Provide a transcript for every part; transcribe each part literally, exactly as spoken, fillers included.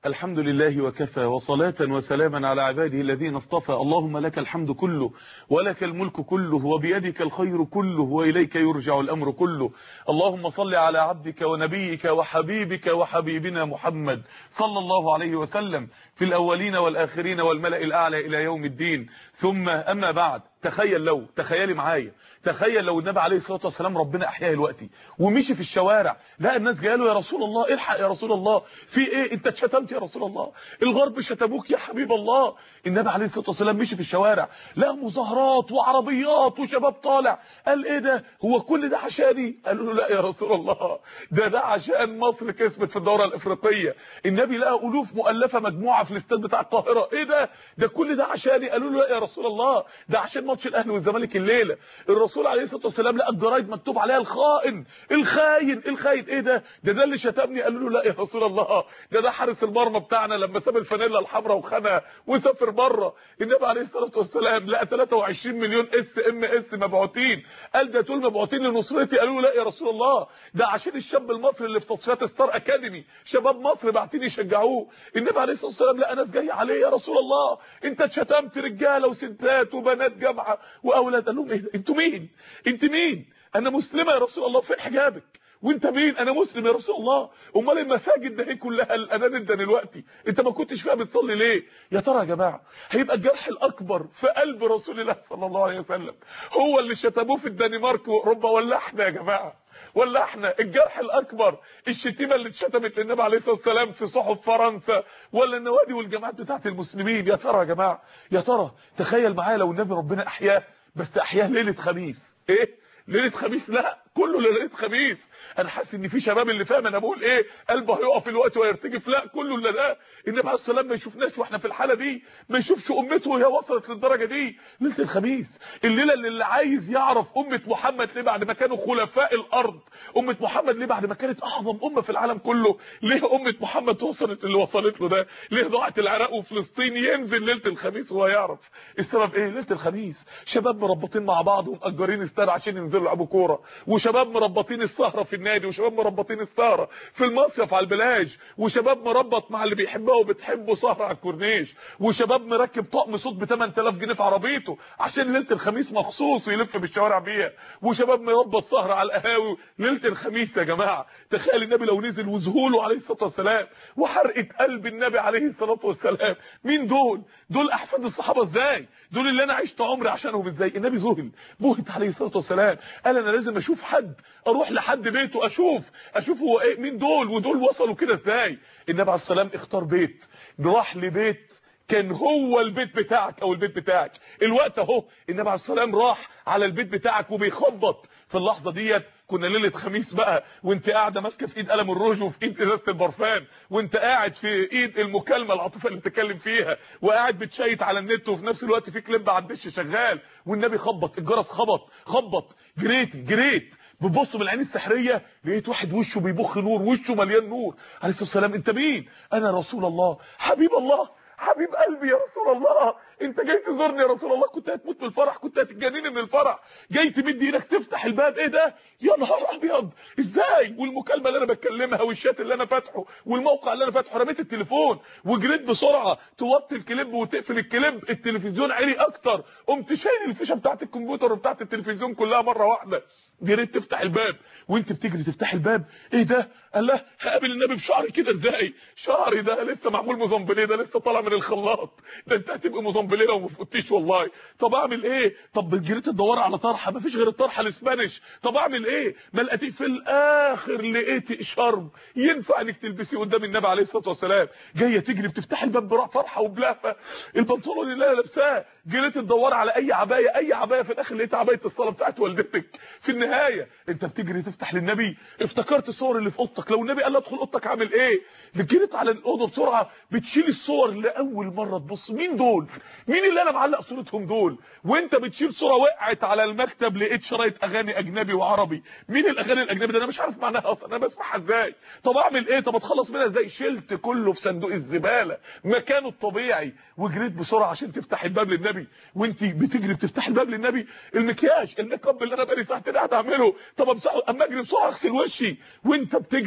الحمد لله وكفى وصلاة وسلاما على عباده الذين اصطفى. اللهم لك الحمد كله ولك الملك كله وبيدك الخير كله وإليك يرجع الأمر كله. اللهم صل على عبدك ونبيك وحبيبك وحبيبنا محمد صلى الله عليه وسلم في الأولين والآخرين والملأ الأعلى إلى يوم الدين. ثم أما بعد، تخيل لو تخيلي معايا تخيل لو النبي عليه الصلاه والسلام ربنا احياه دلوقتي ومشي في الشوارع، لا الناس جايه له يا رسول الله، الحق يا رسول الله، في ايه؟ انت اتشتمت يا رسول الله، الغرب شتموك يا حبيب الله. النبي عليه الصلاه والسلام مشي في الشوارع، لا مظاهرات وعربيات وشباب طالع، قال ايه ده؟ هو كل ده عشاني؟ قالوا له لا يا رسول الله، ده ده عشان مصر كسبت في الدوره الافريقيه. النبي لقى الوف مؤلفه مجموعه في الاستاد بتاع القاهره، ايه ده؟ ده كل ده عشاني؟ قالوا له لا يا رسول الله، ده عشان ماتش الاهلي والزمالك الليله. الرسول عليه الصلاه والسلام لقى الجرايد مكتوب عليها الخائن الخاين الخاين، ايه ده؟ ده ده اللي شتمني؟ قالوا له لا يا رسول الله، ده ده حارس المرمى بتاعنا لما ساب الفانيلا الحمراء وخانها وسافر بره. النبي عليه الصلاه والسلام لقى ثلاثة وعشرين مليون اس ام اس مبعوثين، قال ده دول مبعوثين لنصرتي. قالوا له لا يا رسول الله، ده عشان الشاب المصري اللي في تصفيات ستار اكاديمي، شباب مصر باعتين يشجعوه. النبي عليه الصلاه والسلام لقى ناس جايه عليه، يا رسول الله انت اتشتمت رجاله وستات وبنات جامعه واولاد. قال لهم ايه ده؟ انتوا مين؟ انت مين؟ انا مسلمه يا رسول الله، فين حجابك؟ وانت مين؟ انا مسلم يا رسول الله. امال المساجد ده كلها الاذان ده دلوقتي انت ما كنتش فيها بتصلي ليه؟ يا ترى يا جماعه هيبقى الجرح الاكبر في قلب رسول الله صلى الله عليه وسلم هو اللي شتموه في الدنمارك واوروبا، ولا احنا يا جماعه؟ ولا احنا الجرح الاكبر الشتيمه اللي اتشتمت للنبي عليه الصلاه والسلام في صحف فرنسا، ولا النوادي والجامعات بتاعت المسلمين؟ يا ترى يا جماعه؟ يا ترى تخيل معايا لو النبي ربنا احياه، بس احياه ليله خميس. ايه ليله خميس؟ لا كله ليله خميس. انا حاسس ان في شباب اللي فاهم انا بقول ايه قلبه هيقف الوقت ويرتجف، لا كله الا ده. النبي عليه الصلاه والسلام ما يشوفناش واحنا في الحاله دي، ما يشوفش امته وهي وصلت للدرجه دي. ليله الخميس، الليله اللي, اللي عايز يعرف امه محمد ليه بعد ما كانوا خلفاء الارض، امه محمد ليه بعد ما كانت اعظم امه في العالم كله، ليه امه محمد وصلت اللي وصلت له ده؟ ليه ضاعت العراق وفلسطين؟ ينزل ليله الخميس وهو يعرف السبب ايه. ليله الخميس شباب مربطين مع بعض ومأجرين استاد عشان ينزلوا يلعبوا كوره، وشباب مربطين السهره في النادي، وشباب مربطين السهره في المصيف على البلاج، وشباب مربط مع اللي بيحبها وبتحبه سهره على الكورنيش، وشباب مركب طقم صوت ب ثمانية آلاف جنيه في عربيته عشان ليله الخميس مخصوص ويلف بالشوارع بيها، وشباب مربط سهره على القهاوي ليله الخميس. يا جماعه تخيل النبي لو نزل وذهوله عليه الصلاه والسلام وحرقه قلب النبي عليه الصلاه والسلام. مين دول؟ دول احفاد الصحابه ازاي؟ دول اللي انا عشت عمري عشانهم ازاي؟ النبي ذهل بهت عليه الصلاه والسلام، قال انا لازم اشوف حد، اروح لحد بيته اشوف اشوف هو ايه، مين دول ودول وصلوا كده ازاي. النبي عليه السلام اختار بيت، راح لبيت كان هو البيت بتاعك او البيت بتاعك الوقت اهو. النبي عليه السلام راح على البيت بتاعك وبيخبط في اللحظه ديت. كنا ليله خميس بقى وانت قاعده ماسكه في ايد قلم الروج وفي ايد ازازه البرفان، وانت قاعد في ايد المكالمه العاطفه اللي بتتكلم فيها، وقاعد بتشيت على النت، وفي نفس الوقت في كليب على الدش شغال، والنبي خبط الجرس، خبط خبط جريت جريت بتبص من العين السحريه لقيت واحد وشه بيبخ نور، وشه مليان نور. عليه الصلاه والسلام انت مين؟ انا رسول الله حبيب الله حبيب قلبي يا رسول الله، انت جاي تزورني يا رسول الله؟ كنت هتموت من الفرح، كنت هتتجنني من الفرح، جاي تمد ايدك تفتح الباب، ايه ده؟ يا نهار ابيض ازاي؟ والمكالمه اللي انا بتكلمها والشات اللي انا فاتحه والموقع اللي انا فاتحه، رميت التليفون وجريت بسرعه توطي الكليب وتقفل الكليب، التلفزيون عالي اكتر، قمت شايل الفيشه بتاعت الكمبيوتر وبتاعت التلفزيون كلها مره واحده، جريت تفتح الباب، وانت بتجري تفتح الباب ايه ده؟ قال له هقابل النبي بشعري كده ازاي؟ شعري ده لسه معمول مزمبليه، ده لسه طالع من الخلاط، ده انت هتبقى مزمبليه لو ما فوتيش والله. طب اعمل ايه؟ طب جريت تدور على طرحه، ما فيش غير الطرحه الاسبانيش، طب اعمل ايه؟ ما لقيتيه، في الاخر لقيت شرب ينفع انك تلبسيه قدام النبي عليه الصلاه والسلام، جايه تجري بتفتح الباب براح فرحه وبلهفه، البنطلون اللي انا لابساه، جريت تدور على اي عبايه، اي عبايه، في الاخر لقيت عبايه الصلاه بتاعت والدتك. في النهايه انت بتجري تفتح للنبي، افتكرت الصور اللي في اوضتك، لو النبي قال لك ادخل اوضتك عامل ايه؟ جريت على الاوضه بسرعه بتشيل الصور لاول مره تبص مين دول؟ مين اللي انا معلق صورتهم دول؟ وانت بتشيل صوره وقعت على المكتب لقيت شرايط اغاني اجنبي وعربي، مين الاغاني الاجنبي ده؟ انا مش عارف معناها اصلا، انا بسمعها ازاي؟ طب اعمل ايه؟ طب اتخلص منها ازاي؟ شلت كله في صندوق الزباله مكانه الطبيعي، وجريت بسرعه عشان تفتح الباب للنبي. وانت بتجري بتفتح الباب للنبي، المكياج الميك اب اللي انا بقالي ساعتين قاعد اعمله، طب امسحه، اما اجري بسرعه اغسل وشي، وانت بتجري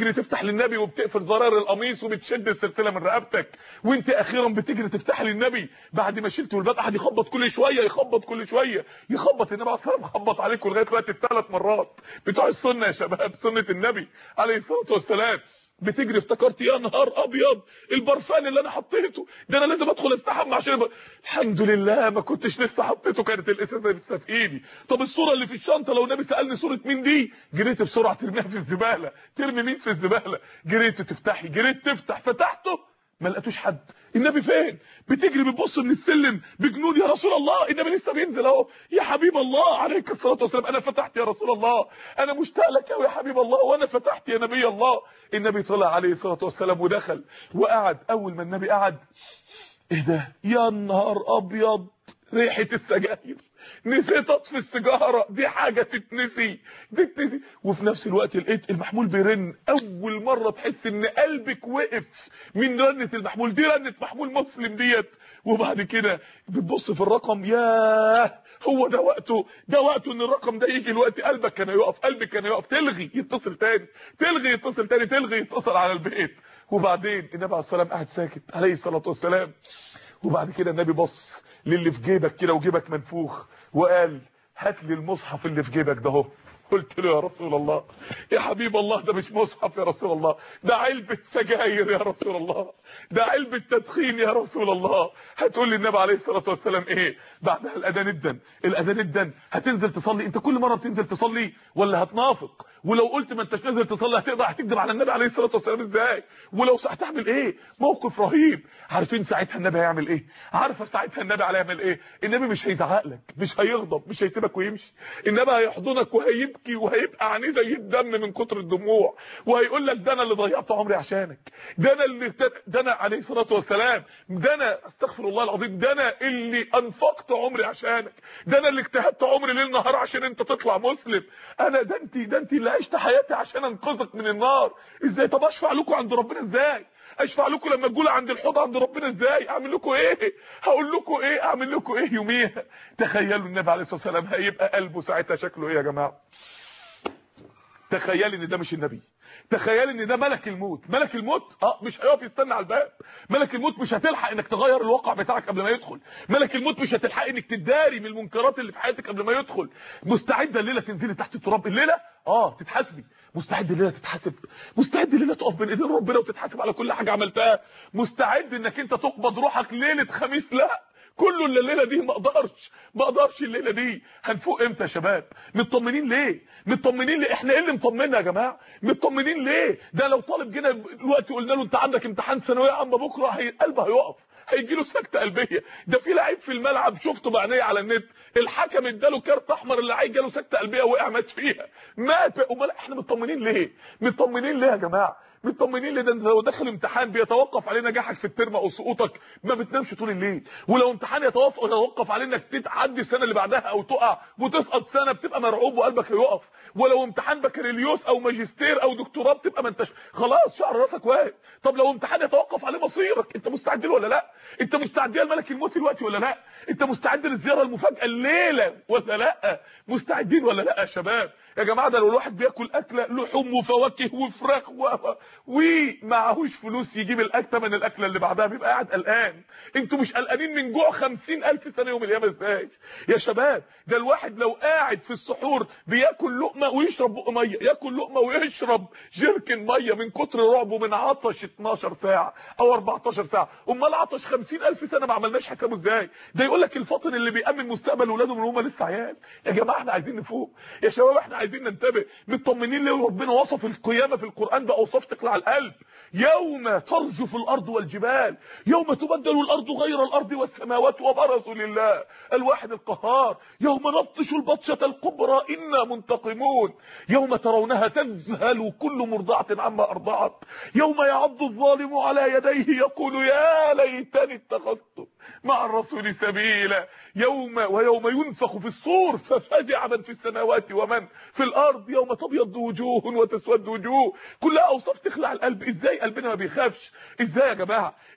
بتجري تفتح للنبي وبتقفل زرار القميص وبتشد السلسله من رقبتك، وانت اخيرا بتجري تفتح للنبي بعد ما شلته الباب قعد يخبط كل شويه يخبط كل شويه يخبط. النبي عليه الصلاه والسلام خبط عليكم لغايه دلوقتي الثلاث مرات بتوع السنه يا شباب، سنه النبي عليه الصلاه والسلام. بتجري افتكرت يا نهار ابيض البرفان اللي انا حطيته ده انا لازم ادخل استحمى عشان ب... الحمد لله ما كنتش لسه حطيته، كانت الازازه لسه في ايدي. طب الصوره اللي في الشنطه لو النبي سالني صوره مين دي، جريت بسرعه ترميها في الزباله. ترمي مين في الزباله؟ جريت تفتحي، جريت تفتح، فتحته ما لقيتوش حد. النبي فين؟ بتجري بتبص من السلم بجنون يا رسول الله، النبي لسه بينزل اهو. يا حبيب الله عليك الصلاه والسلام، انا فتحت يا رسول الله، انا مشتاق لك قوي يا حبيب الله، وانا فتحت يا نبي الله. النبي طلع عليه الصلاه والسلام ودخل وقعد. اول ما النبي قعد ايه ده؟ يا نهار ابيض ريحه السجاير، نسيت اطفي السيجاره، دي حاجه تتنسي تتنسي. وفي نفس الوقت لقيت المحمول بيرن، اول مره تحس ان قلبك وقف من رنه المحمول دي، رنه محمول مسلم ديت. وبعد كده بتبص في الرقم، ياه هو ده وقته، ده وقته ان الرقم ده يجي الوقت. قلبك كان يقف، قلبك كان يقف، تلغي يتصل تاني، تلغي يتصل تاني، تلغي يتصل على البيت. وبعدين النبي عليه الصلاه والسلام قاعد ساكت عليه الصلاه والسلام. وبعد كده النبي بص للي في جيبك كده وجيبك منفوخ وقال هات لي المصحف اللي في جيبك ده اهو. قلت له يا رسول الله يا حبيب الله ده مش مصحف يا رسول الله، ده علبة سجاير يا رسول الله، ده علبة تدخين يا رسول الله. هتقول لي النبي عليه الصلاة والسلام ايه بعدها؟ الاذان ادن، الاذان ادن، هتنزل تصلي؟ انت كل مرة بتنزل تصلي ولا هتنافق؟ ولو قلت ما انتش نازل تصلي هتقدر هتكذب على النبي عليه الصلاة والسلام ازاي؟ ولو هتعمل ايه؟ موقف رهيب. عارفين ساعتها النبي هيعمل ايه؟ عارفه ساعتها النبي هيعمل ايه؟ النبي مش هيزعق لك، مش هيغضب، مش هيسيبك ويمشي. النبي هيحضنك وهيبكي وهيبقى عينيه زي الدم من كتر الدموع، وهيقول لك ده انا اللي ضيعت عمري عشانك، ده انا اللي ده انا عليه الصلاه والسلام، ده انا استغفر الله العظيم، ده انا اللي انفقت عمري عشانك، ده انا اللي اجتهدت عمري ليل نهار عشان انت تطلع مسلم، انا ده انت ده انت اللي عشت حياتي عشان انقذك من النار. ازاي؟ طب اشفع لكم عند ربنا ازاي؟ اشفع لكم لما تقول عند الحوض عند ربنا ازاي؟ اعمل لكم ايه؟ هقول لكم ايه؟ اعمل لكم ايه يوميها؟ تخيلوا النبي عليه الصلاه والسلام هيبقى قلبه ساعتها شكله ايه يا جماعه؟ تخيل ان ده مش النبي، تخيل ان ده ملك الموت. ملك الموت اه مش هيقف يستنى على الباب، ملك الموت مش هتلحق انك تغير الواقع بتاعك قبل ما يدخل، ملك الموت مش هتلحق انك تداري من المنكرات اللي في حياتك قبل ما يدخل. مستعده الليله تنزلي تحت التراب الليله اه تتحاسبي، مستعد الليله تتحاسب، مستعد الليله تقف بين ايدين ربنا وتتحاسب على كل حاجه عملتها، مستعد انك انت تقبض روحك ليله خميس. لا كله الليله دي ما اقدرش ما اقدرش الليله دي. هنفوق امتى يا شباب؟ مطمنين ليه؟ مطمنين ليه؟ احنا ايه اللي مطمنا يا جماعه؟ مطمنين ليه؟ ده لو طالب جينا دلوقتي قلنا له انت عندك امتحان ثانويه عامه بكره هي قلبه هيقف، هيجي له سكته قلبيه. ده في لعيب في الملعب شفته بعينيه على النت، الحكم اداله كارت احمر، اللعيب جاله سكته قلبيه وقع مات فيها مات. امال احنا مطمنين ليه؟ مطمنين ليه يا جماعه؟ مطمنين ليه؟ ده انت لو داخل امتحان بيتوقف عليه نجاحك في الترم او سقوطك ما بتنامش طول الليل، ولو امتحان يتوقف يتوقف عليه انك تعدي السنه اللي بعدها او تقع وتسقط سنه بتبقى مرعوب وقلبك هيقف، ولو امتحان بكالوريوس او ماجستير او دكتوراه بتبقى ما انتش خلاص شعر راسك واقف. طب لو امتحان يتوقف عليه مصيرك انت مستعد له ولا لا؟ انت مستعد لملك الموت دلوقتي ولا لا؟ انت مستعد للزياره المفاجاه الليله ولا لا؟ مستعدين ولا لا يا شباب؟ يا جماعه ده لو الواحد بياكل اكله لحوم وفواكه وفراخ و... ومعهوش فلوس يجيب الاكله من الاكله اللي بعدها بيبقى قاعد قلقان. انتوا مش قلقانين من جوع خمسين الف سنه يوم القيامه ازاي يا شباب؟ ده الواحد لو قاعد في السحور بياكل لقمه ويشرب بق ميه، ياكل لقمه ويشرب جيركن ميه من كتر رعبه من عطش اتناشر ساعه او اربعتاشر ساعه، امال عطش خمسين الف سنه ما عملناش حسابه ازاي؟ ده يقول لك الفاطن اللي بيامن مستقبل اولاده من هم لسه عيال. يا جماعه احنا عايزين نفوق يا شباب، احنا عايزين ننتبه. مطمنين ليه؟ ربنا وصف القيامه في القران باوصاف تقلع القلب. يوم ترجف الارض والجبال، يوم تبدل الارض غير الارض والسماوات وبرزوا لله الواحد القهار، يوم نبطش البطشه الكبرى انا منتقمون، يوم ترونها تذهل كل مرضعه عما ارضعت، يوم يعض الظالم على يديه يقول يا ليتني اتخذت مع الرسول سبيلا، يوم ويوم ينفخ في الصور ففزع من في السماوات ومن في الارض، يوم تبيض وجوه وتسود وجوه. كلها اوصاف تخلع القلب. ازاي قلبنا ما بيخافش؟ ازاي يا جماعه؟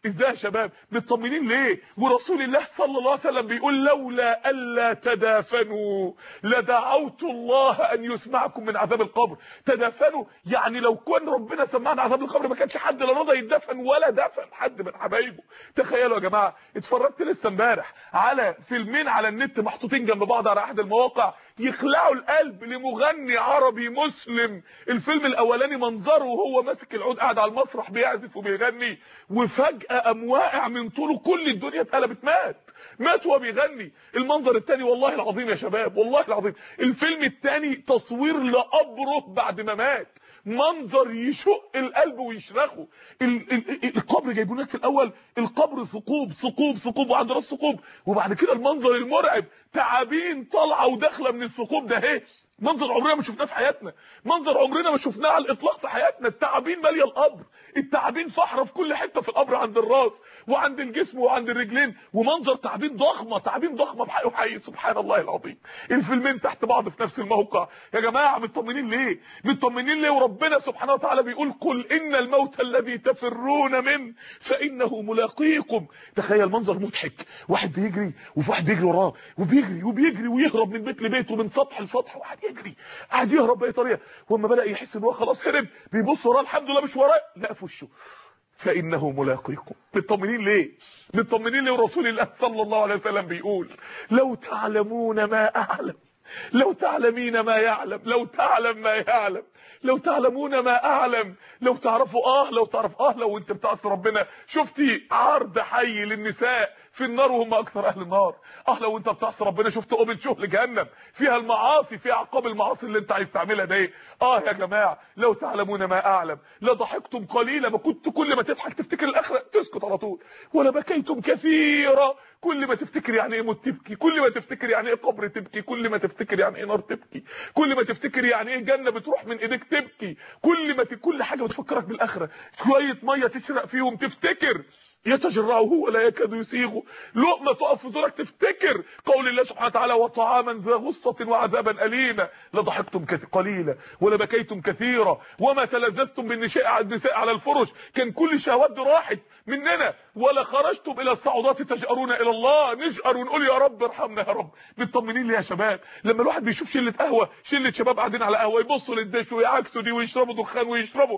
ازاي يا شباب؟ مطمنين ليه؟ ورسول الله صلى الله عليه وسلم بيقول لولا الا تدافنوا لدعوت الله ان يسمعكم من عذاب القبر. تدافنوا يعني لو كان ربنا سمعنا عذاب القبر ما كانش حد لا رضى يدفن ولا دفن حد من حبايبه. تخيلوا يا جماعه، اتفرجت لسه امبارح على فيلمين على النت محطوطين جنب بعض على احد المواقع يخلعوا القلب لمغني عربي مسلم. الفيلم الاولاني منظره وهو ماسك العود قاعد على المسرح بيعزف وبيغني، وفجاه قام واقع من طوله، كل الدنيا اتقلبت، مات مات وهو بيغني. المنظر الثاني والله العظيم يا شباب والله العظيم، الفيلم الثاني تصوير لقبره بعد ما مات، منظر يشق القلب ويشرخه. ال ال القبر جايبونك في الاول القبر ثقوب ثقوب ثقوب وعند راس ثقوب، وبعد كده المنظر المرعب تعابين طالعه وداخله من الثقوب ده. اهي منظر عمرنا ما شفناه في حياتنا، منظر عمرنا ما شفناه على الاطلاق في حياتنا. التعابين ماليه القبر، التعابين فحره في كل حته في القبر، عند الراس وعند الجسم وعند الرجلين، ومنظر تعابين ضخمه تعابين ضخمه بحقه حقيقي. سبحان الله العظيم، الفيلمين تحت بعض في نفس الموقع. يا جماعه مطمنين ليه؟ مطمنين ليه وربنا سبحانه وتعالى بيقول قل ان الموت الذي تفرون منه فانه ملاقيكم. تخيل منظر مضحك، واحد بيجري وفي واحد بيجري وراه وبيجري وبيجري ويهرب من بيت لبيت ومن سطح لسطح، واحد يجري قاعد يهرب باي طريقه، واما بدا يحس ان هو خلاص هرب بيبص وراه، الحمد لله مش وراه، لا في وشه فانه ملاقيكم. مطمنين ليه؟ مطمنين ليه ورسول الله صلى الله عليه وسلم بيقول لو تعلمون ما اعلم لو تعلمين ما يعلم لو تعلم ما يعلم لو تعلمون ما اعلم لو تعرفوا اه لو تعرف اه لو انت بتعصي ربنا. شفتي عرض حي للنساء في النار وهم اكثر اهل النار. اه لو انت بتعصي ربنا شفت اوبن شو لجهنم فيها المعاصي، فيها عقاب المعاصي اللي انت عايز تعملها ده. اه يا جماعه لو تعلمون ما اعلم لضحكتم قليلا، ما كنت كل ما تضحك تفتكر الاخره تسكت على طول، ولا بكيتم كثيرا، كل ما تفتكر يعني ايه موت تبكي، كل ما تفتكر يعني ايه قبر تبكي، كل ما تفتكر يعني ايه نار تبكي، كل ما تفتكر يعني ايه جنه بتروح من ايديك تبكي، كل ما ت... كل حاجه بتفكرك بالاخره. شويه ميه تشرق فيهم تفتكر يتجرعه ولا يكاد يسيغه، لقمه تقف في زورك تفتكر قول الله سبحانه وتعالى وطعاما ذا غصه وعذابا اليما. لضحكتم قليلا ولبكيتم كثيرا وما تلذذتم بالنساء على الفرش، كان كل شهوات دي راحت مننا، ولا خرجتم الى الصعودات تجأرون الى الله، نجأر ونقول يا رب ارحمنا يا رب. مطمنين ليه يا شباب؟ لما الواحد بيشوف شله قهوه شله شباب قاعدين على قهوه يبصوا للدش ويعكسوا دي ويشربوا دخان ويشربوا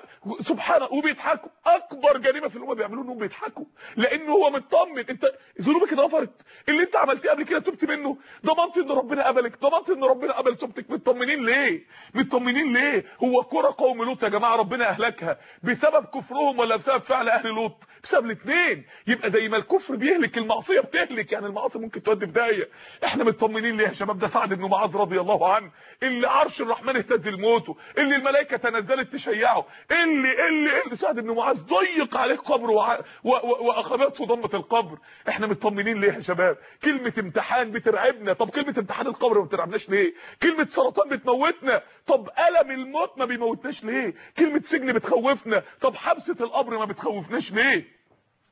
سبحان الله وبيضحكوا، اكبر جريمه في الامه بيعملوه انهم بيضحكوا لانه هو مطمن. انت ذنوبك اتغفرت، اللي انت عملتيه قبل كده تبت منه، ضمنت ان ربنا قبلك، ضمنت ان ربنا قبل توبتك. مطمنين ليه؟ مطمنين ليه؟ هو كره قوم لوط يا جماعه ربنا اهلكها بسبب كفرهم ولا بسبب فعل اهل لوط؟ بسبب الاثنين. يبقى زي ما الكفر بيهلك المعصيه بتهلك، يعني المعاصي ممكن تودي في داهيه. احنا مطمنين ليه يا شباب؟ ده سعد بن معاذ رضي الله عنه اللي عرش الرحمن اهتز لموته، اللي الملائكه تنزلت تشيعه، اللي اللي, اللي سعد بن معاذ ضيق عليه قبره وع... و... و... واخذته ضمه القبر. احنا مطمنين ليه يا شباب؟ كلمه امتحان بترعبنا، طب كلمه امتحان القبر ما بترعبناش ليه؟ كلمه سرطان بتموتنا، طب الم الموت ما بيموتناش ليه؟ كلمه سجن بتخوفنا، طب حبسه القبر ما بتخوفناش ليه؟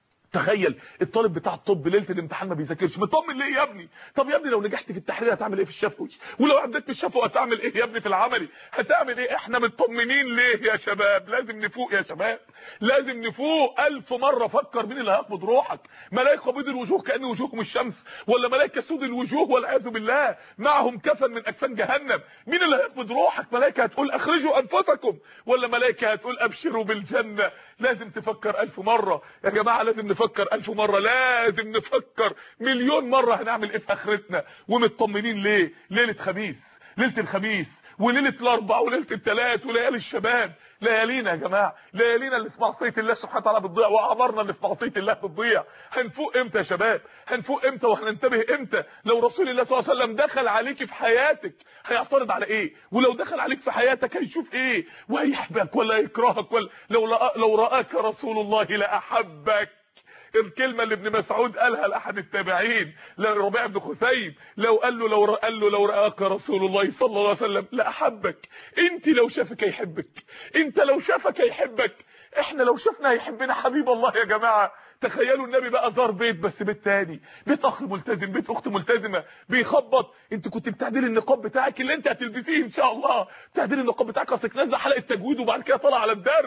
تخيل الطالب بتاع الطب ليله الامتحان ما بيذاكرش، مطمن ليه يا ابني؟ طب يا ابني لو نجحت في التحرير هتعمل ايه في الشفوي؟ ولو عديت في الشفوي هتعمل ايه يا ابني في العملي؟ هتعمل ايه؟ احنا مطمنين ليه يا شباب؟ لازم نفوق يا شباب، لازم نفوق. الف مره فكر مين اللي هيقبض روحك؟ ملائكه بيض الوجوه كأن وجوهكم الشمس، ولا ملائكه سود الوجوه والعياذ بالله معهم كفن من اكفان جهنم؟ مين اللي هيقبض روحك؟ ملائكه هتقول اخرجوا انفسكم، ولا ملائكه هتقول ابشروا بالجنه؟ لازم تفكر الف مره يا جماعه، لازم نفكر الف مره، لازم نفكر مليون مره هنعمل ايه في اخرتنا. ومطمنين ليه؟ ليله خميس، ليله الخميس وليله الاربعاء وليله الثلاث وليالي الشباب، ليالينا يا جماعه، ليالينا اللي في معصيه الله سبحانه وتعالى بتضيع، واعمارنا اللي في معصيه الله بتضيع. هنفوق امتى يا شباب؟ هنفوق امتى وهننتبه امتى؟ لو رسول الله صلى الله عليه وسلم دخل عليك في حياتك هيعترض على ايه؟ ولو دخل عليك في حياتك هيشوف ايه؟ وهيحبك ولا يكرهك؟ ولا لو رأ... لو راك رسول الله لاحبك. الكلمه اللي ابن مسعود قالها لاحد التابعين لربيع بن خثيم، لو قال له لو قال له لو راك رسول الله صلى الله عليه وسلم لاحبك. انت لو شافك هيحبك، انت لو شافك هيحبك، احنا لو شفنا هيحبنا حبيب الله يا جماعه. تخيلوا النبي بقى زار بيت، بس بيت تاني، بيت اخ ملتزم، بيت اخت ملتزمه، بيخبط. انت كنت بتعدلي النقاب بتاعك اللي انت هتلبسيه ان شاء الله، بتعدلي النقاب بتاعك اصلك نازله حلقه تجويد وبعد كده طالع على الدرس،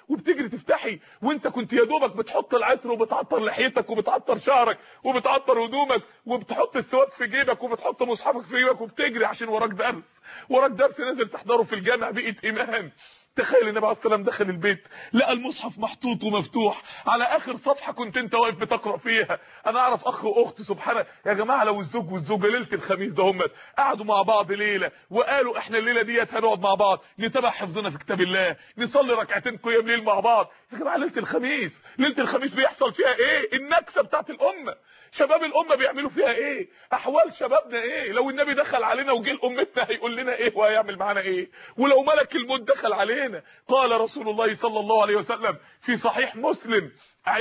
وبتجري تفتحي وانت كنت يا دوبك بتحط العطر وبتعطر لحيتك وبتعطر شعرك وبتعطر هدومك وبتحط السواك في جيبك وبتحط مصحفك في جيبك وبتجري عشان وراك درس، وراك درس نازل تحضره في الجامع بقيت ايمان. تخيل النبي عليه الصلاه والسلام دخل البيت لقى المصحف محطوط ومفتوح على اخر صفحه كنت انت واقف بتقرا فيها. انا اعرف اخ واخت سبحان يا جماعه لو الزوج والزوجه ليله الخميس ده هم قعدوا مع بعض ليله وقالوا احنا الليله ديت هنقعد مع بعض نتابع حفظنا في كتاب الله، نصلي ركعتين قيام ليل مع بعض. يا جماعه ليله الخميس ليله الخميس بيحصل فيها ايه؟ النكسه بتاعت الامه. شباب الامه بيعملوا فيها ايه؟ احوال شبابنا ايه؟ لو النبي دخل علينا وجه لامتنا هيقول لنا ايه وهيعمل معانا ايه؟ ولو ملك الموت دخل علينا. قال رسول الله صلى الله عليه وسلم في صحيح مسلم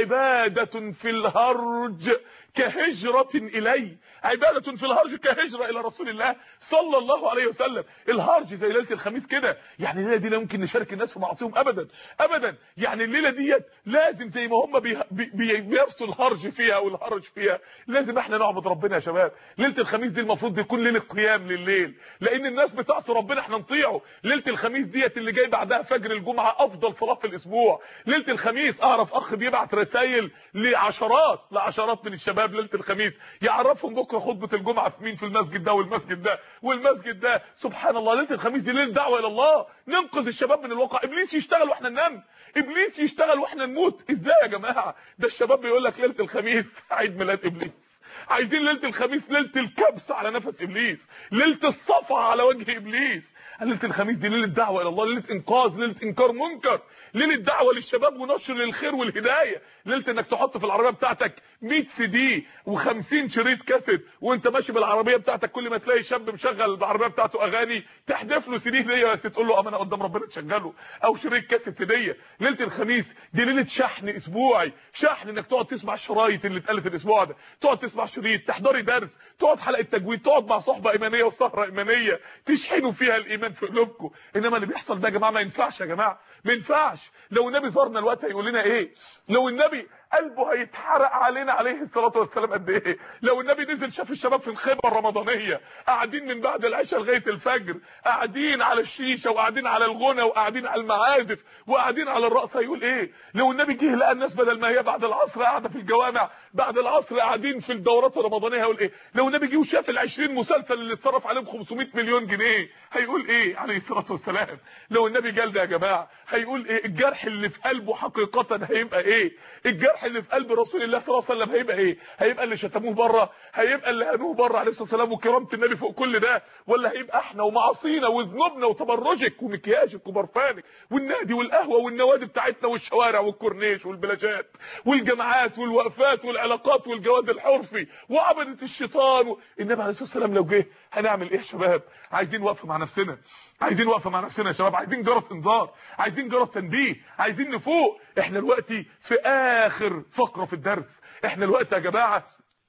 عبادة في الهرج كهجرة إلي، عبادة في الهرج كهجرة إلى رسول الله صلى الله عليه وسلم. الهرج زي ليلة الخميس كده، يعني الليلة دي لا يمكن نشارك الناس في معاصيهم أبدا أبدا، يعني الليلة ديت لازم زي ما هم بي بي بيرسوا الهرج فيها والهرج فيها لازم احنا نعبد ربنا يا شباب. ليلة الخميس دي المفروض يكون ليلة قيام لليل، لأن الناس بتعصي ربنا احنا نطيعه. ليلة الخميس ديت اللي جاي بعدها فجر الجمعة أفضل صلاة في الأسبوع. ليلة الخميس أعرف أخ بيبعت رسائل لعشرات لعشرات من الشباب ليله الخميس يعرفهم بكره خطبه الجمعه في مين في المسجد ده والمسجد ده والمسجد ده. سبحان الله ليله الخميس دي ليله دعوه الى الله، ننقذ الشباب من الواقع. ابليس يشتغل واحنا ننام، ابليس يشتغل واحنا نموت. ازاي يا جماعه؟ ده الشباب بيقول لك ليله الخميس عيد ميلاد ابليس، عايزين ليله الخميس ليله الكبس على نفس ابليس، ليله الصفعه على وجه ابليس. ليله الخميس دي ليله دعوه الى الله، ليله انقاذ، ليله انكار منكر، ليله دعوه للشباب ونشر للخير والهدايه. ليله انك تحط في العربيه بتاعتك مية سي دي وخمسين شريط كاسيت وانت ماشي بالعربيه بتاعتك، كل ما تلاقي شاب مشغل بالعربيه بتاعته اغاني تحدف له سي دي هديه بس تقول له امانه قدام ربنا تشغله، او شريط كاسيت هديه. ليله الخميس دي ليله شحن اسبوعي، شحن انك تقعد تسمع الشرايط اللي اتقالت الاسبوع ده، تقعد تسمع شريط، تحضري درس، تقعد حلقه تجويد، تقعد مع صحبه ايمانيه وسهره ايمانيه تشحنوا فيها الايمان في قلوبكم. انما اللي بيحصل ده يا جماعه ما ينفعش، يا جماعه ما ينفعش. لو النبي زارنا الوقت هيقول لنا ايه؟ لو النبي قلبه هيتحرق علينا عليه الصلاه والسلام قد ايه؟ لو النبي نزل شاف الشباب في الخيمه الرمضانيه قاعدين من بعد العشاء لغايه الفجر، قاعدين على الشيشه وقاعدين على الغنى وقاعدين على المعازف وقاعدين على الرقص هيقول ايه؟ لو النبي جه لقى الناس بدل ما هي بعد العصر قاعده في الجوامع بعد العصر قاعدين في الدورات الرمضانيه هيقول ايه؟ لو النبي جه وشاف العشرين مسلسل اللي اتصرف عليهم خمسمية مليون جنيه هيقول ايه عليه الصلاه والسلام؟ لو النبي جال ده يا جماعه هيقول ايه؟ الجرح اللي في قلبه حقيقه هيبقى ايه؟ الجرح اللي في قلب رسول الله صلى الله عليه وسلم هيبقى ايه؟ هيبقى اللي شتموه بره؟ هيبقى اللي هنوه بره عليه الصلاه والسلام وكرامه النبي فوق كل ده؟ ولا هيبقى احنا ومعاصينا وذنوبنا وتبرجك ومكياجك وبرفانك والنادي والقهوه والنوادي بتاعتنا والشوارع والكورنيش والبلاجات والجامعات والوقفات والعلاقات والجواز الحرفي وعبده الشيطان و... النبي عليه الصلاه والسلام لو جه هنعمل ايه يا شباب؟ عايزين وقفه مع نفسنا، عايزين وقفه مع نفسنا يا شباب، عايزين جرس انذار، عايزين جرس تنبيه، عايزين نفوق. احنا دلوقتي في اخر فقره في الدرس، احنا دلوقتي يا جماعه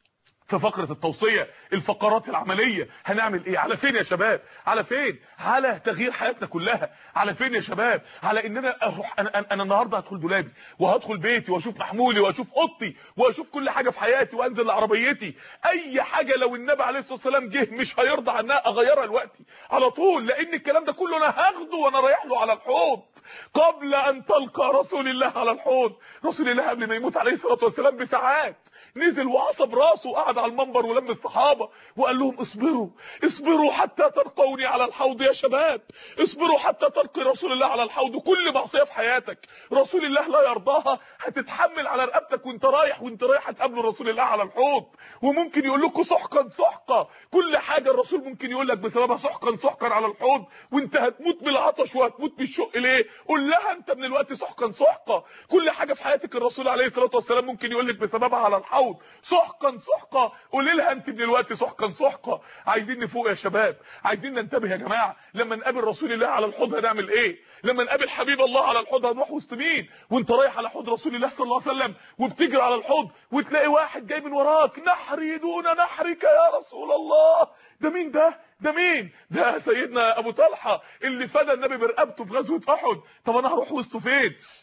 في فقرة التوصية، الفقرات العملية. هنعمل ايه؟ على فين يا شباب؟ على فين؟ على تغيير حياتنا كلها. على فين يا شباب؟ على ان انا اروح انا, أنا النهارده هدخل دولابي وهدخل بيتي واشوف محمولي واشوف اوضتي واشوف كل حاجه في حياتي وانزل لعربيتي. اي حاجه لو النبي عليه الصلاه والسلام جه مش هيرضى عنها اغيرها دلوقتي على طول، لان الكلام ده كله انا هاخده وانا رايح له على الحوض. قبل ان تلقى رسول الله على الحوض، رسول الله قبل ما يموت عليه الصلاه والسلام بساعات نزل وعصب راسه وقعد على المنبر ولم الصحابه وقال لهم اصبروا اصبروا حتى تلقوني على الحوض يا شباب، اصبروا حتى تلقي رسول الله على الحوض. كل معصيه في حياتك رسول الله لا يرضاها هتتحمل على رقبتك وانت رايح وانت رايح هتقابل رسول الله على الحوض. وممكن يقول لكم سحقا سحقا، كل حاجه الرسول ممكن يقول لك بسببها سحقا سحقا على الحوض وانت هتموت بالعطش وهتموت بالشق. ليه؟ قول لها انت من الوقت سحقا سحقا. كل حاجه في حياتك الرسول عليه الصلاه والسلام ممكن يقول لك بسببها على الحوض سحقا سحقا، قولي لها انت من الوقت سحقا سحقا. عايزين نفوق يا شباب، عايزين ننتبه يا جماعه. لما نقابل رسول الله على الحوض هنعمل ايه؟ لما نقابل حبيب الله على الحوض هنروح وسط مين؟ وانت رايح على حوض رسول الله صلى الله عليه وسلم وبتجري على الحوض وتلاقي واحد جاي من وراك، نحري دون نحرك يا رسول الله. ده مين ده؟ ده مين؟ ده سيدنا ابو طلحه اللي فدى النبي برقبته في غزوه احد. طب انا هروح وسطه فين؟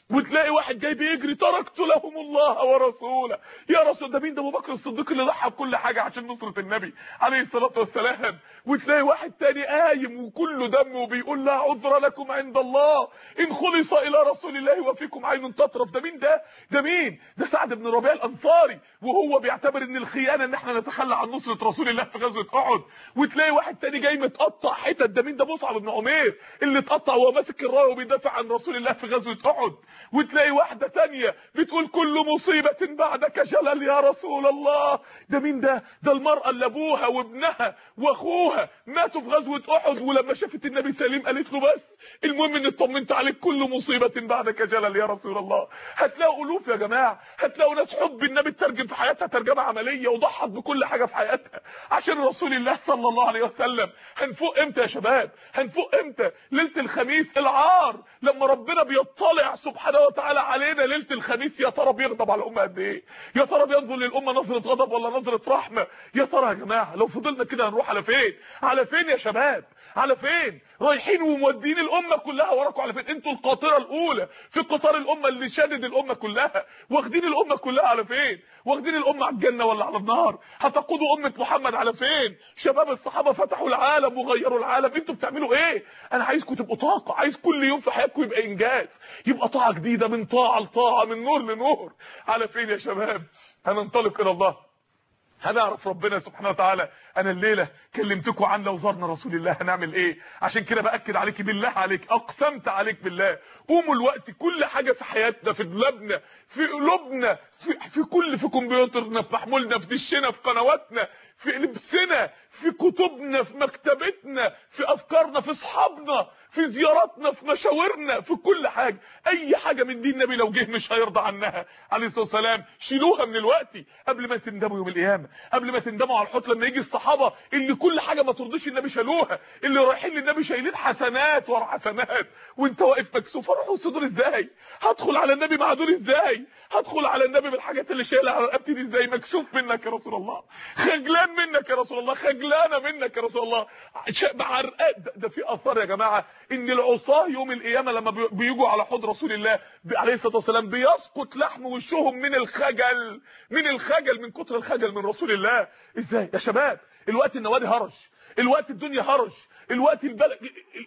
وتلاقي واحد جاي بيجري تركت لهم الله ورسوله. يا رسول، ده مين ده؟ ابو بكر الصديق اللي ضحى بكل حاجه عشان نصره النبي عليه الصلاه والسلام. وتلاقي واحد تاني قايم وكله دم وبيقول لا عذر لكم عند الله ان خلص الى رسول الله وفيكم عين تطرف. ده مين ده؟ ده مين ده؟ سعد بن ربيع الانصاري، وهو بيعتبر ان الخيانه ان احنا نتخلى عن نصره رسول الله في غزوه احد. وتلاقي واحد تاني جاي متقطع حتت. ده مين ده؟ مصعب بن عمير اللي اتقطع وهو ماسك الرايه وبيدافع عن رسول الله في غزوه احد. وتلاقي واحده تانية بتقول كل مصيبه بعدك جلل يا رسول الله. ده مين ده؟ ده المراه اللي ابوها وابنها واخوها ماتوا في غزوه احد، ولما شافت النبي سليم قالت له بس المهم ان اطمنت عليك، كل مصيبه بعدك جلل يا رسول الله. هتلاقوا الوف يا جماعه، هتلاقوا ناس حب النبي ترجم في حياتها ترجمه عمليه وضحت بكل حاجه في حياتها عشان رسول الله صلى الله عليه وسلم. هنفوق امتى يا شباب؟ هنفوق امتى؟ ليله الخميس العار لما ربنا بيطلع سبحانه وتعالى علينا ليله الخميس، يا ترى بيغضب على الامه قد ايه؟ يا ترى بينظر للامه نظره غضب ولا نظره رحمه؟ يا ترى يا جماعه لو فضلنا كده هنروح على فين؟ على فين يا شباب؟ على فين؟ رايحين ومودين الامه كلها وراكم على فين؟ انتوا القاطره الاولى في قطار الامه اللي شادد الامه كلها، واخدين الامه كلها على فين؟ واخدين الامه على الجنه ولا على النار؟ هتقودوا امه محمد على فين؟ شباب الصحابه فتحوا العالم وغيروا العالم، انتوا بتعملوا ايه؟ انا عايزكم تبقوا طاقه، عايز كل يوم في حياتكم يبقى انجاز، يبقى طاعه جديده، من طاعه لطاعه، من نور لنور. على فين يا شباب؟ هننطلق الى الله، هنعرف ربنا سبحانه وتعالى. انا الليله كلمتكم عن لو زرنا رسول الله هنعمل ايه. عشان كده باكد عليك بالله عليك، اقسمت عليك بالله، قوموا الوقت كل حاجه في حياتنا، في دولابنا، في قلوبنا، في, في كل في كمبيوترنا، في محمولنا، في دشنا، في قنواتنا، في لبسنا، في كتبنا، في مكتبتنا، في افكارنا، في اصحابنا، في زياراتنا، في مشاورنا، في كل حاجه. اي حاجه من دين النبي لو جه مش هيرضى عنها عليه الصلاه والسلام شيلوها من الوقت قبل ما تندموا يوم القيامه، قبل ما تندموا على الحوت لما يجي الصحابه اللي كل حاجه ما ترضيش النبي شالوها، اللي رايحين للنبي شايلين حسنات ورا حسنات، وانت واقف مكسوف. اروح صدور ازاي؟ هدخل على النبي مع دول ازاي؟ هدخل على النبي بالحاجات اللي شايلها على رقبتي دي ازاي؟ مكسوف منك يا رسول الله، خجلان منك يا رسول الله، خجلانه منك يا رسول الله. بعرقات. ده, ده في اثار يا جماعه ان العصاه يوم القيامه لما بيجوا على حوض رسول الله عليه الصلاه والسلام بيسقط لحم وشهم من الخجل، من الخجل، من كتر الخجل من رسول الله. ازاي يا شباب؟ الوقت النوادي هرج، الوقت الدنيا هرج، الوقت البلد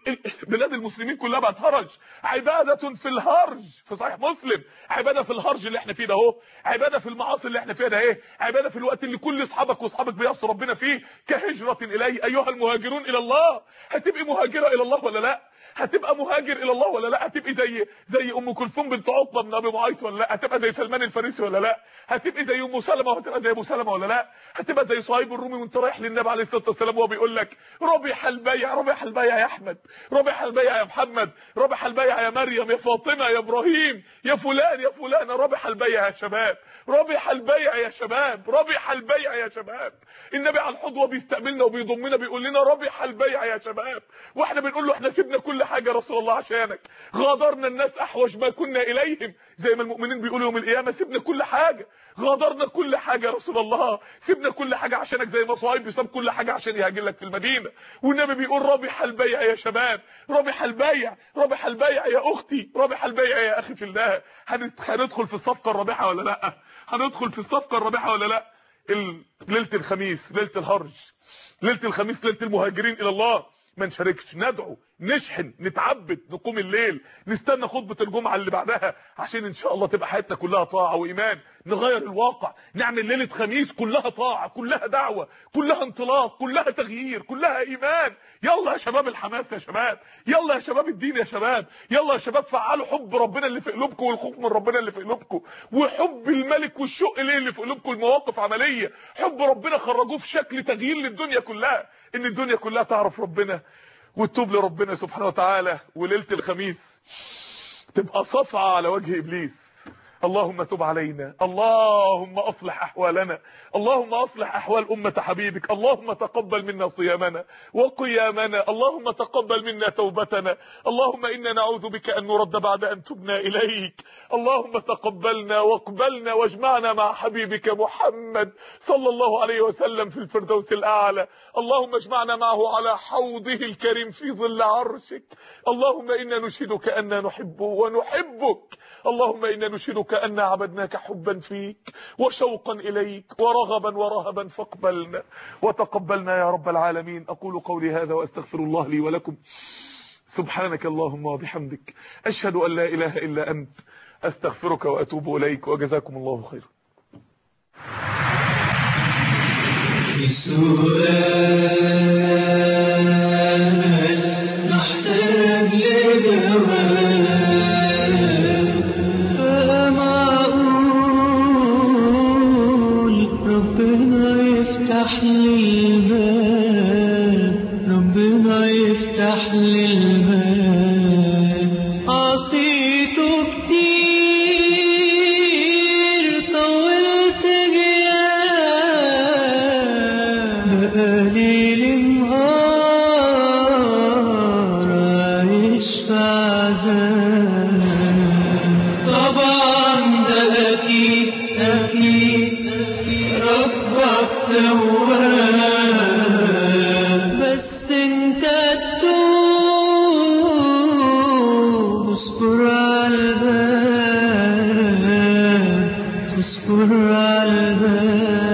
بلاد المسلمين كلها بقت هرج، عباده في الهرج. في صحيح مسلم عباده في الهرج اللي احنا فيه ده اهو، عباده في المعاصي اللي احنا فيها ده ايه، عباده في الوقت اللي كل اصحابك واصحابك بيعصوا ربنا فيه كهجره اليه ايها المهاجرون الى الله. هتبقي مهاجره الى الله ولا لا؟ هتبقى مهاجر الى الله ولا لا؟ هتبقي زي زي ام كلثوم بنت عقبه بن ابي معيط ولا لا؟ هتبقى زي سلمان الفارسي ولا لا؟ هتبقي زي ام سلمة وهتبقى زي ابو سلمة ولا لا؟ هتبقى زي صهيب الرومي وانت رايح للنبي عليه الصلاه والسلام وهو بيقول لك ربح البيع، ربح البيع يا احمد، ربح البيع يا محمد، ربح البيع يا مريم، يا فاطمه، يا ابراهيم، يا فلان يا فلان، ربح البيع يا شباب، ربح البيع يا شباب، ربح البيع يا شباب. النبي على الحوض بيستقبلنا وبيضمنا بيقول لنا ربح البيع يا شباب، واحنا بنقول له احنا سيبنا كل حاجه يا رسول الله عشانك، غادرنا الناس احوج ما كنا اليهم، زي ما المؤمنين بيقولوا يوم القيامه سيبنا كل حاجه، غادرنا كل حاجه يا رسول الله، سيبنا كل حاجه عشانك، زي ما صهيب بيساب كل حاجه عشان يهاجر لك في المدينه. والنبي بيقول ربح البيع يا شباب، ربح البيع، ربح البيع يا اختي، ربح البيع يا اخي في الله. هندخل في الصفقه الرابحه ولا لا؟ هندخل في الصفقه الرابحه ولا لا؟ ليله الخميس، ليله الهرج، ليله الخميس، ليله المهاجرين الى الله. ما نشاركش، ندعو، نشحن، نتعبد، نقوم الليل، نستنى خطبه الجمعه اللي بعدها عشان ان شاء الله تبقى حياتنا كلها طاعه وايمان، نغير الواقع، نعمل ليله خميس كلها طاعه، كلها دعوه، كلها انطلاق، كلها تغيير، كلها ايمان. يلا يا شباب الحماس يا شباب، يلا يا شباب الدين يا شباب، يلا يا شباب فعلوا حب ربنا اللي في قلوبكم والخوف من ربنا اللي في قلوبكم وحب الملك والشوق ليه اللي في قلوبكم، المواقف عمليه، حب ربنا خرجوه في شكل تغيير للدنيا كلها، ان الدنيا كلها تعرف ربنا وتتوب لربنا سبحانه وتعالى. وليله الخميس تبقى صفعه على وجه ابليس، اللهم تب علينا، اللهم اصلح احوالنا، اللهم اصلح احوال امة حبيبك، اللهم تقبل منا صيامنا وقيامنا، اللهم تقبل منا توبتنا، اللهم انا نعوذ بك ان نرد بعد ان تبنا اليك. اللهم تقبلنا واقبلنا واجمعنا مع حبيبك محمد صلى الله عليه وسلم في الفردوس الاعلى. اللهم اجمعنا معه على حوضه الكريم في ظل عرشك. اللهم انا نشهدك أننا نحبه ونحبك، اللهم إنا نشهدك أننا عبدناك حبا فيك وشوقا إليك ورغبا ورهبا، فاقبلنا وتقبلنا يا رب العالمين. أقول قولي هذا وأستغفر الله لي ولكم. سبحانك اللهم وبحمدك، أشهد أن لا إله إلا أنت، أستغفرك وأتوب إليك، وجزاكم الله خيرا. ربنا يفتح لي الباب، عصيته كتير طولت غياب، بقالي النهار عايش في عذاب. طبعا ده أكيد أكيد ربك تواب، بس انت تتوب، اصبر عالباب، اصبر عالباب.